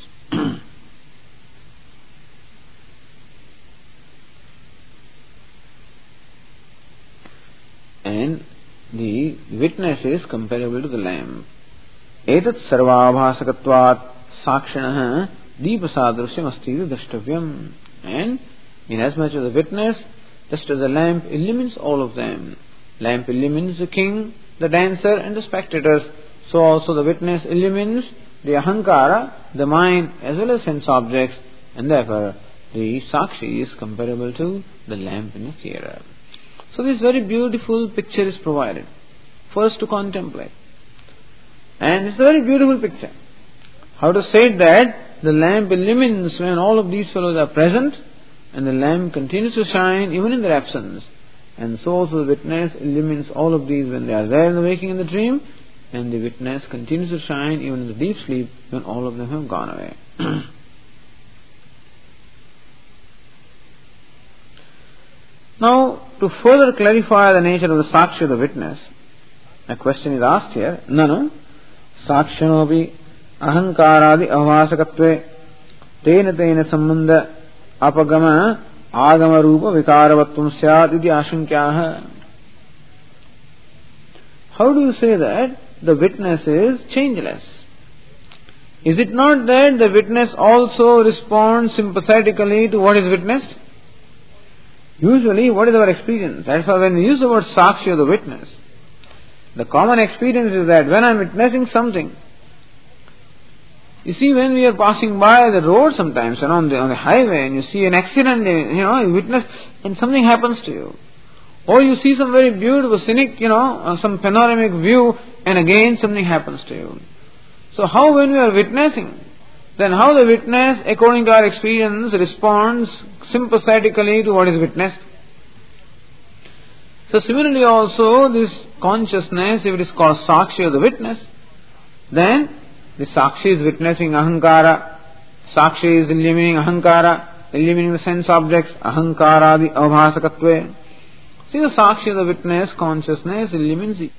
And the witness is comparable to the lamp. Etat sarvabhasakatvat sakshanah deepasadrusyam astiti drashtavyam. And inasmuch as the witness, just as the lamp illumines all of them, lamp illumines the king, the dancer and the spectators, so also the witness illumines the ahankara, the mind as well as sense objects, and therefore the sakshi is comparable to the lamp in a theatre. So this very beautiful picture is provided for us to contemplate. And it's a very beautiful picture. How to say that the lamp illumines when all of these fellows are present, and the lamp continues to shine even in their absence. And so also the witness illumines all of these when they are there in the waking and the dream, and the witness continues to shine even in the deep sleep when all of them have gone away. Now, to further clarify the nature of the sakshi of the witness, a question is asked here. Nanu sakshanopi ahankaradi avasakatve tena tena sambandha apagama agama rupa vikaravatvam syat iti ashankyaha. How do you say that the witness is changeless? Is it not that the witness also responds sympathetically to what is witnessed? Usually, what is our experience? That's why when we use the word sakshi of the witness, the common experience is that when I am witnessing something, you see, when we are passing by the road sometimes, and on the, on the highway, and you see an accident, you know, you witness, and something happens to you. Or you see some very beautiful, scenic, you know, some panoramic view, and again something happens to you. So how when we are witnessing, then how the witness, according to our experience, responds sympathetically to what is witnessed? So similarly also this consciousness, if it is called Sakshi or the witness, then the Sakshi is witnessing Ahankara, Sakshi is illuminating Ahankara, illuminating the sense objects, Ahankara, the Avhasakatve. See, the Sakshi, the witness, consciousness illumines the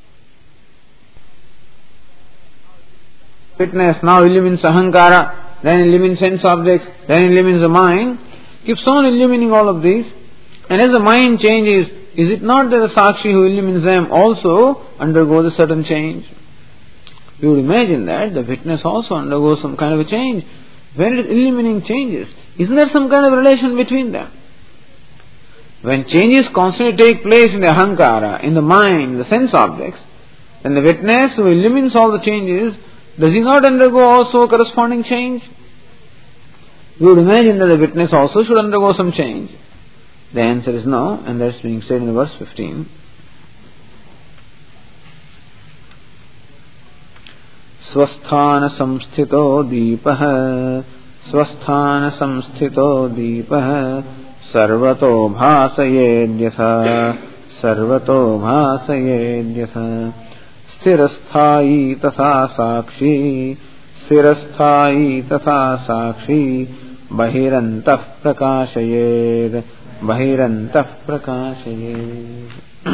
witness, now illumines Ahankara, then illumines sense objects, then illumines the mind, keeps on illuminating all of these, and as the mind changes, is it not that the Sakshi who illumines them also undergoes a certain change? You would imagine that the witness also undergoes some kind of a change. When it is illuminating changes, isn't there some kind of relation between them? When changes constantly take place in the Ahankara, in the mind, the sense objects, then the witness who illumines all the changes, does he not undergo also a corresponding change? You would imagine that the witness also should undergo some change. The answer is no, and that's being said in verse fifteen. Swasthana samsthito deepah, swasthana samsthito deepah, sarvato bhasayedyatha, sarvato bhasayedyatha, sthirasthai tatha sakshi, sthirasthai tatha sakshi, bahirantah prakashayed, bahirantah prakashayed.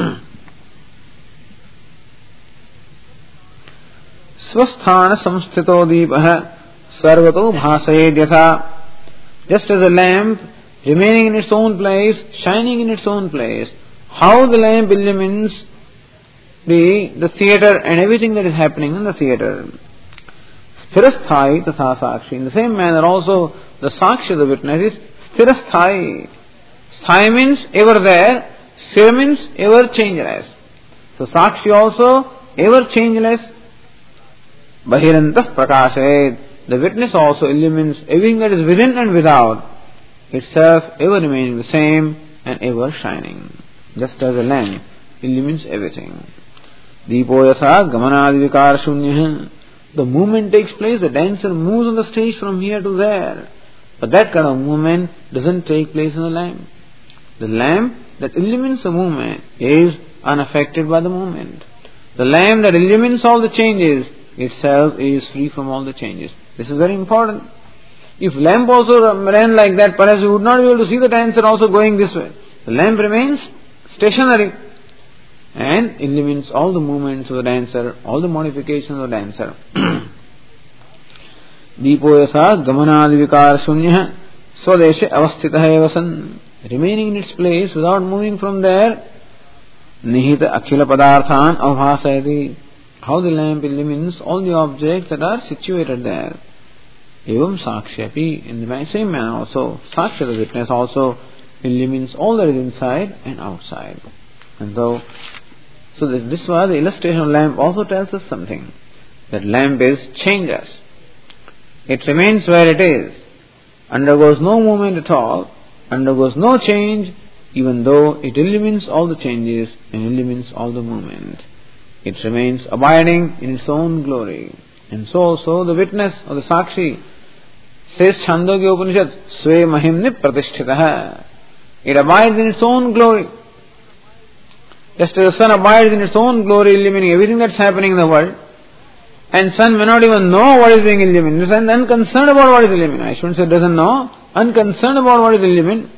Swasthana samsthito deepah, sarvato bhasayedyatha. Just as a lamp remaining in its own place, shining in its own place, how the lamp illumines the, the theatre and everything that is happening in the theatre. Sthirasthai tatha sakshi. In the same manner also the sakshi, the witness, is sthirasthai. Sthai means ever there, sthir means ever changeless. So sakshi also ever changeless. Bahirantah prakashayed. The witness also illumines everything that is within and without, itself ever remaining the same and ever shining. Just as a lamp illumines everything. Deepo yatha gamanadi vikar shunyah. The movement takes place, the dancer moves on the stage from here to there. But that kind of movement doesn't take place in the lamp. The lamp that illumines the movement is unaffected by the movement. The lamp that illumines all the changes itself is free from all the changes. This is very important. If lamp also ran like that, perhaps you would not be able to see the dancer also going this way. The lamp remains stationary and illumines all the movements of the dancer, all the modifications of the dancer. Deepo yatha gamanadi vikar shunyah swadeshe avasthitah evasan. Remaining in its place without moving from there, nihita akhila padarthan avhasayati. How the lamp illumines all the objects that are situated there. Evam sakshapi. In the same manner also, saksha, the witness, also illumines all that is inside and outside. And so, so this, this was the illustration of lamp also tells us something. That lamp is changeless. It remains where it is, undergoes no movement at all, undergoes no change, even though it illumines all the changes and illumines all the movement. It remains abiding in its own glory. And so also the witness or the sakshi says Chandogya Upanishad, Sve Mahimni Pratishtitah. It abides in its own glory. Just as the sun abides in its own glory, illumining everything that's happening in the world, and sun may not even know what is being illuminated, and unconcerned about what is illuminated. I shouldn't say doesn't know, unconcerned about what is illuminated.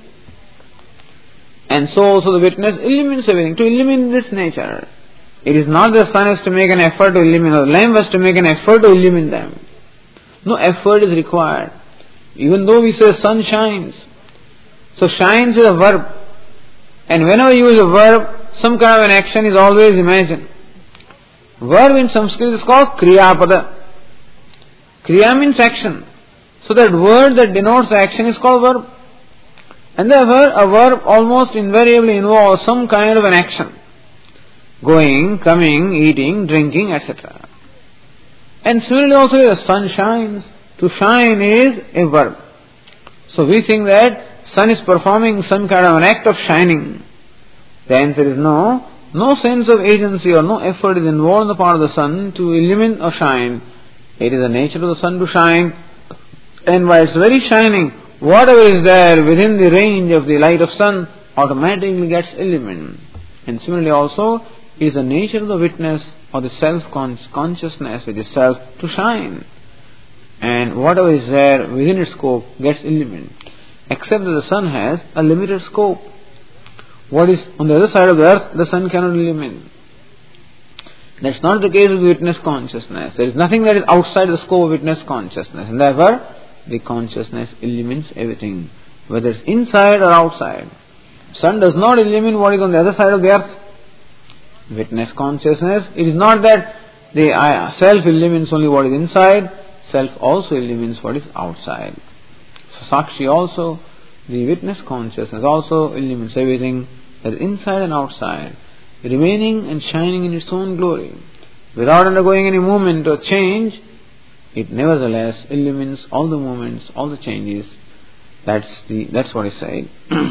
And so also the witness illumines everything, to illumine this nature. It is not the sun has to make an effort to illumine, or the lamp has to make an effort to illumine them. No effort is required. Even though we say sun shines. So shines is a verb. And whenever you use a verb, some kind of an action is always imagined. Verb in Sanskrit is called Kriyapada. Kriya means action. So that word that denotes action is called verb. And therefore a verb almost invariably involves some kind of an action. Going, coming, eating, drinking, et cetera. And similarly also the sun shines. To shine is a verb. So we think that sun is performing some kind of an act of shining. The answer is no. No sense of agency or no effort is involved on the part of the sun to illumine or shine. It is the nature of the sun to shine. And by its very shining, whatever is there within the range of the light of sun automatically gets illumined. And similarly also, it is the nature of the witness or the self-consciousness with itself to shine. And whatever is there within its scope gets illumined. Except that the sun has a limited scope. What is on the other side of the earth, the sun cannot illumine. That's not the case with witness consciousness. There is nothing that is outside the scope of witness consciousness. And therefore, the consciousness illumines everything, whether it's inside or outside. Sun does not illumine what is on the other side of the earth. Witness consciousness, it is not that the self illumines only what is inside, self also illumines what is outside. So Sakshi also, the witness consciousness also illumines everything that is inside and outside, remaining and shining in its own glory. Without undergoing any movement or change, it nevertheless illumines all the movements, all the changes. That's the that's what is said.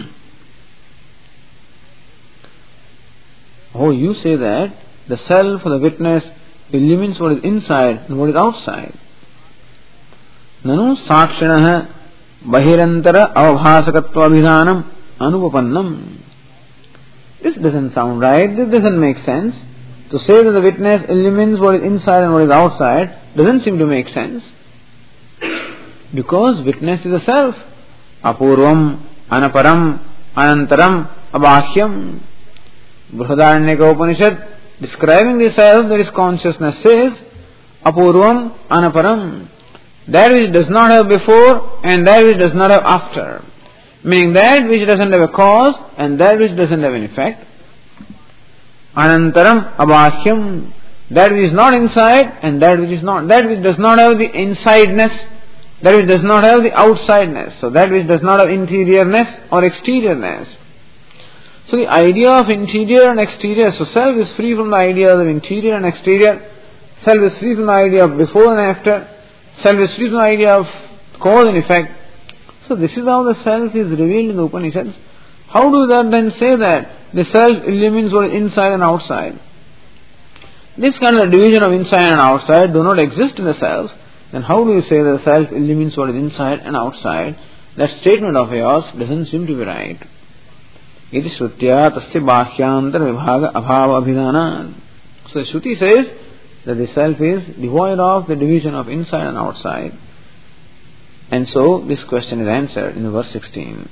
Oh, you say that the self or the witness illumines what is inside and what is outside. Nanu sakshinah bahirantara avabhasakatva abhidanam anupapannam. This doesn't sound right. This doesn't make sense. To say that the witness illumines what is inside and what is outside doesn't seem to make sense. Because witness is a self. Apurvam, anaparam, anantaram, abahyam. Brihadaranyaka Upanishad, describing the self, that is consciousness, says apurvam, anaparam. That which does not have before and that which does not have after. Meaning that which doesn't have a cause and that which doesn't have an effect. Anantaram, abahyam. That which is not inside and that which is not. That which does not have the insideness, that which does not have the outsideness. So that which does not have interiorness or exteriorness. So the idea of interior and exterior, so self is free from the idea of interior and exterior. Self is free from the idea of before and after. Self is free from the idea of cause and effect. So this is how the self is revealed in the Upanishads. How do that then say that the self illumines what is inside and outside? This kind of division of inside and outside do not exist in the self. Then how do you say that the self illumines what is inside and outside? That statement of yours doesn't seem to be right. Iti Shrutya tasya bhakyantar vibhaga abhava abhidana. So Shruti says that the self is devoid of the division of inside and outside. And so this question is answered in verse sixteen.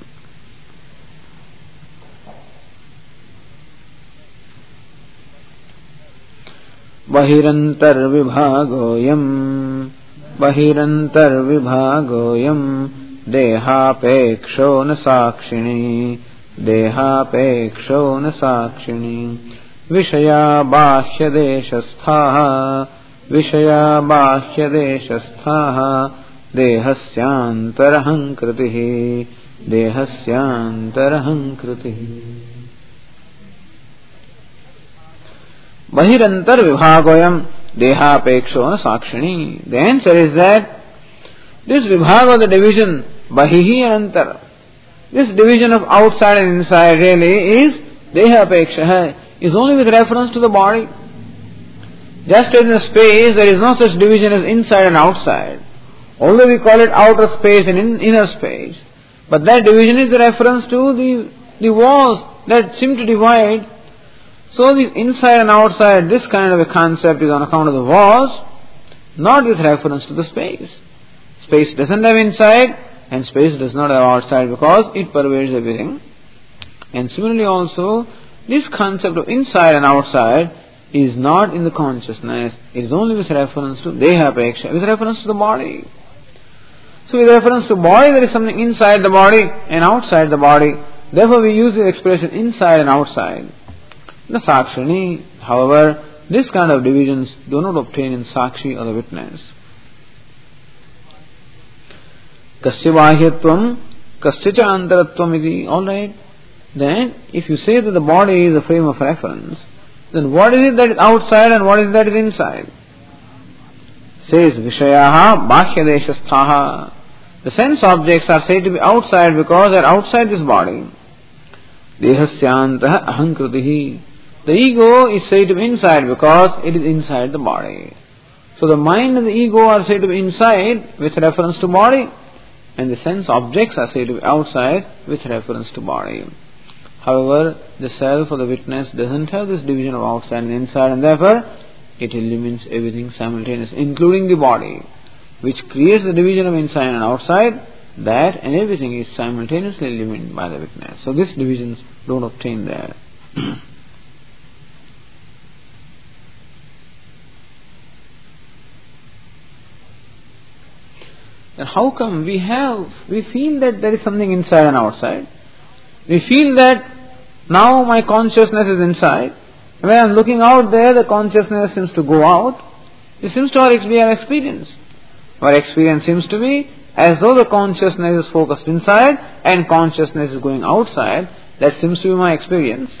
Bahirantar vibhagoyam Bahirantar vibhagoyam Dehapeksho na sakshini Dehapeksho na sakshini Vishaya bahya deshasthaha Vishaya bahya deshasthaha Dehasyantaraham kritihi Dehasyantaraham kritihi. Bahirantar vibhagoyam dehapeksho na sakshini. The answer is that this vibhaga, the division, bahihi and antar, this division of outside and inside really is dehapeksha, is only with reference to the body. Just as in a space there is no such division as inside and outside. Although we call it outer space and in, inner space, but that division is the reference to the, the walls that seem to divide. So the inside and outside, this kind of a concept is on account of the walls, not with reference to the space. Space doesn't have inside and space does not have outside because it pervades everything. And similarly also, this concept of inside and outside is not in the consciousness. It is only with reference to dehapeksha, with reference to the body. So with reference to body, there is something inside the body and outside the body. Therefore we use the expression inside and outside. The sakshini, however, this kind of divisions do not obtain in sakshi or the witness. Kasya bahyatvam, kasya cha antaratvam iti. Alright. Then, if you say that the body is a frame of reference, then what is it that is outside and what is it that is inside? Says Vishayaha Bhakya Deshasthaha. The sense objects are said to be outside because they are outside this body. Dehasyantaha ahankritihi. The ego is said to be inside because it is inside the body. So the mind and the ego are said to be inside with reference to body, and the sense objects are said to be outside with reference to body. However, the self or the witness doesn't have this division of outside and inside, and therefore it illumines everything simultaneously, including the body, which creates the division of inside and outside. That and everything is simultaneously illumined by the witness. So these divisions don't obtain there. Then how come we have, we feel that there is something inside and outside? We feel that now my consciousness is inside. When I am looking out there, the consciousness seems to go out. This seems to be our experience. Our experience seems to be as though the consciousness is focused inside and consciousness is going outside. That seems to be my experience.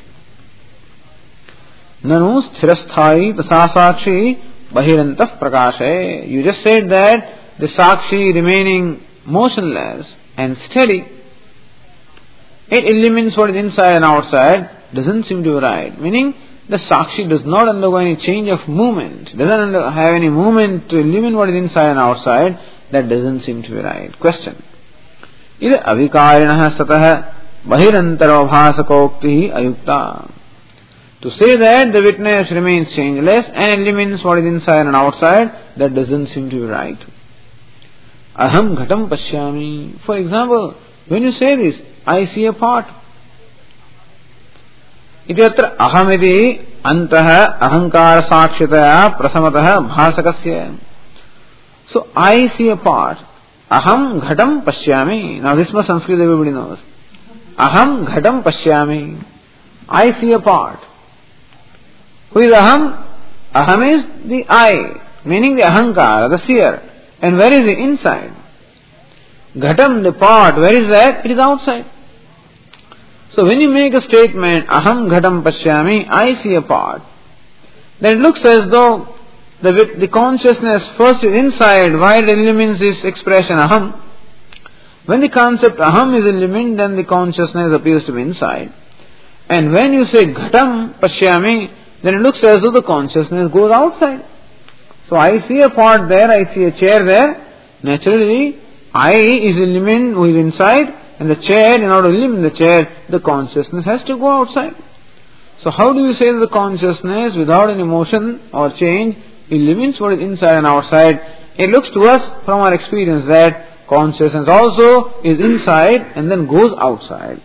Nanu sthirasthai tasa sakshi bahirantah prakashe. You just said that the sakshi remaining motionless and steady, it illumines what is inside and outside, doesn't seem to be right. Meaning, the sakshi does not undergo any change of movement, doesn't have any movement to illumine what is inside and outside. That doesn't seem to be right. Question. Ida avikarinaha satah bahirantaro bhasakokti ayukta. To say that the witness remains changeless and illumines what is inside and outside, that doesn't seem to be right. Aham ghatam pashyami. For example, when you say this, I see a pot. Ityatra ahamiti antah ahankara sakshitaya prasamatah bhasakasya. So I see a pot. Aham ghatam pashyami. Now this much Sanskrit everybody knows. Aham ghatam pashyami. I see a pot. Who is aham? Aham is the I, meaning the ahankara, the seer. And where is it? Inside. Ghatam, the pot, where is that? It is outside. So when you make a statement, aham ghatam pashyami, I see a pot, then it looks as though the, the consciousness first is inside, while it illumines this expression aham. When the concept aham is illumined, then the consciousness appears to be inside. And when you say ghatam pashyami, then it looks as though the consciousness goes outside. So I see a pot there, I see a chair there. Naturally, I is illumined who is inside, and the chair, in order to illumine the chair, the consciousness has to go outside. So how do you say that the consciousness, without any motion or change, illumines what is inside and outside? It looks to us from our experience that consciousness also is inside and then goes outside.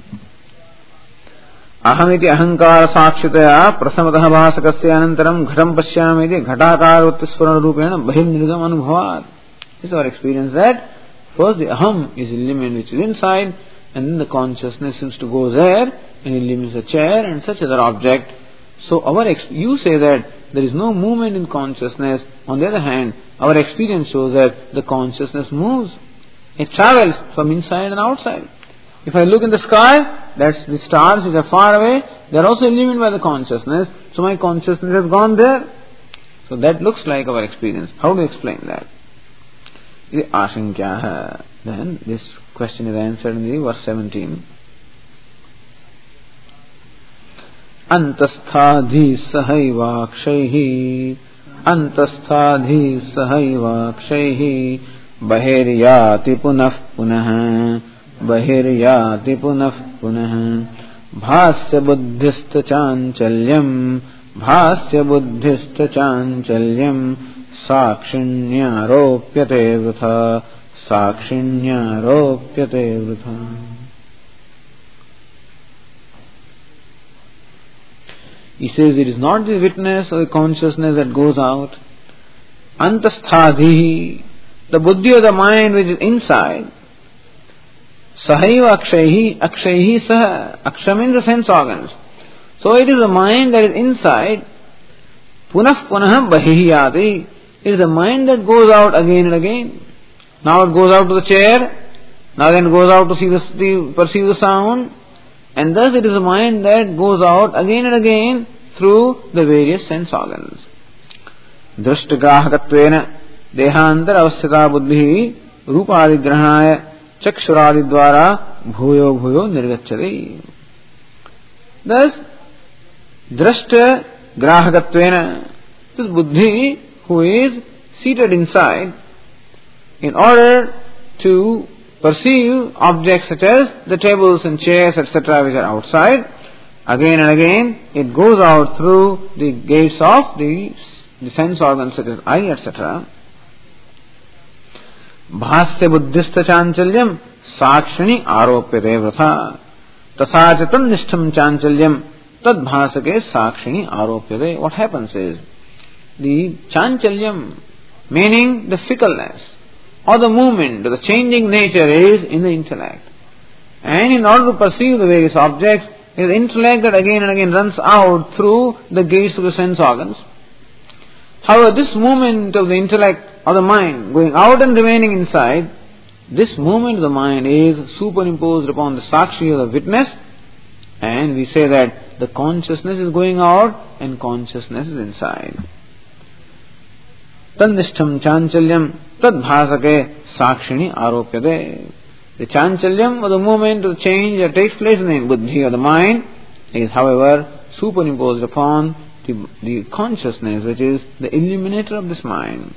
Ahamiti ahankara sakshitaya prasamatah bhasakasya anantaram ghatam pashyamiti ghatakara uttisvarana rupena bahir nirgam anubhavat. This is our experience that first the aham is illumined which is inside, and then the consciousness seems to go there and illumines the chair and such other object. So our ex- you say that there is no movement in consciousness. On the other hand, our experience shows that the consciousness moves. It travels from inside and outside. If I look in the sky, that's the stars which are far away, they are also illumined by the consciousness. So my consciousness has gone there. So that looks like our experience. How do you explain that? Then this question is answered in the verse seventeen. Antasthaadhi sahaivakshahi Antasthaadhi sahaivakshahi Bahiryati punah punah Bahiryati punah punah Bhasya buddhista chanchalyam Bhasya buddhista chanchalyam Sakshinyaropyate vritha Sakshinyaropyate vritha. He says it is not the witness or the consciousness that goes out. Antasthaadhi, the buddhi of the mind which is inside. Sahaiva akshahi, akshahi saha. Aksha means the sense organs. So it is the mind that is inside. Punah punah bahiyati. It is the mind that goes out again and again. Now it goes out to the chair. Now then it goes out to see the, the perceive the sound. And thus it is the mind that goes out again and again through the various sense organs. Drashtagrahakatvena dehantara avasthita buddhi rupadi grahanaya chakshuradi dvara bhuyo bhuyo nirgacchati. Thus, drashta grahakatvena, this buddhi who is seated inside, in order to perceive objects such as the tables and chairs, et cetera, which are outside, again and again it goes out through the gates of the, the sense organs such as eye, et cetera. Bhasya buddhistha chanchalyam sakshini aropyate vratha tasha tan nishtham chanchalyam tad bhasake sakshini aropyate. What happens is, the chanchalyam, meaning the fickleness or the movement or the changing nature, is in the intellect. And in order to perceive the various objects, it is the intellect that again and again runs out through the gates of the sense organs. However, this movement of the intellect or the mind going out and remaining inside, this movement of the mind is superimposed upon the sakshi or the witness, and we say that the consciousness is going out and consciousness is inside. Tannishtham chanchalyam tad bhasake sakshini aropyate. The chanchalyam or the movement of the change that takes place in the buddhi or the mind is, however, superimposed upon the, the consciousness, which is the illuminator of this mind.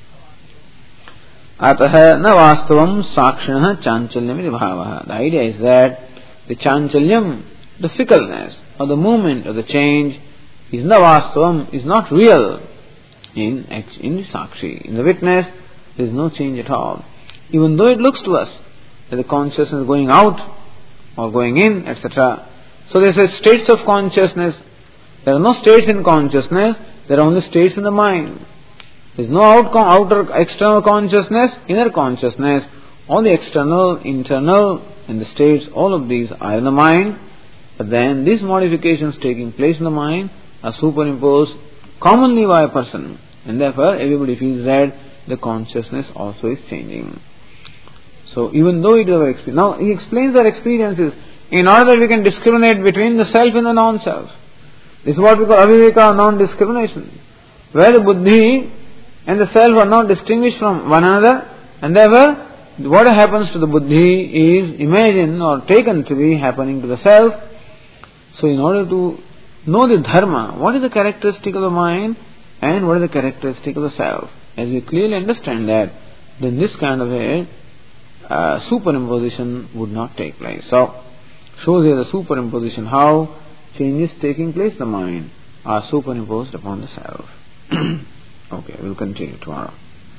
Ataha na vastavam sakshinah chanchalyam iti bhavaha. The idea is that the chanchalyam, the fickleness or the movement or the change, is na vastavam, is not real in, in the sakshi. In the witness, there is no change at all. Even though it looks to us that the consciousness is going out or going in, et cetera. So there are states of consciousness. There are no states in consciousness, there are only states in the mind. There is no out, outer external consciousness, inner consciousness. All the external, internal, and the states, all of these are in the mind. But then these modifications taking place in the mind are superimposed commonly by a person. And therefore everybody feels that the consciousness also is changing. So even though it is our experience, now he explains our experiences in order that we can discriminate between the self and the non-self. This is what we call aviveka, non-discrimination, where the buddhi and the self are not distinguished from one another, and therefore what happens to the buddhi is imagined or taken to be happening to the self. So in order to know the dharma, what is the characteristic of the mind and what is the characteristic of the self, as we clearly understand that, then this kind of a uh, superimposition would not take place. So shows here the superimposition, how changes taking place in the mind are superimposed upon the self. Okay, we'll continue tomorrow.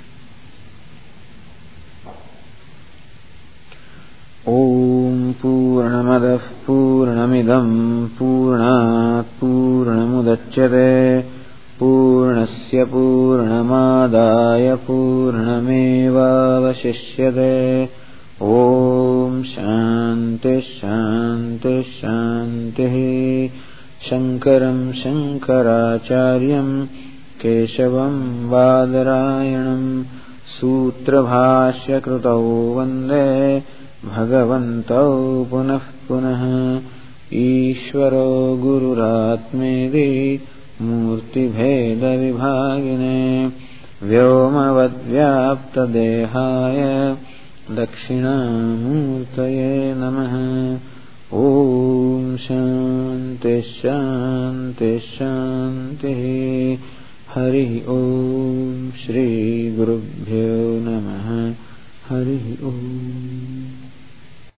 Om Purnamadah Purnamidam Purnat Purnamudachyate Purnasya Purnamadaya Purnameva Vashishyate. Om Shanti Shanti Shanti. Shankaram Shankaracharyam Keshavam Vadarayanam Sutrabhashya Krutau Vande Bhagavantau Punah Punah. Ishvaro Gururatmedi Murti Bheda Vibhagine Vyomavadvyapta Dehaya Dakshinamurtaye Namaha. Om Shanti Shanti Shanti. Hari Om Shri Gurubhyo Namaha. Hari Om.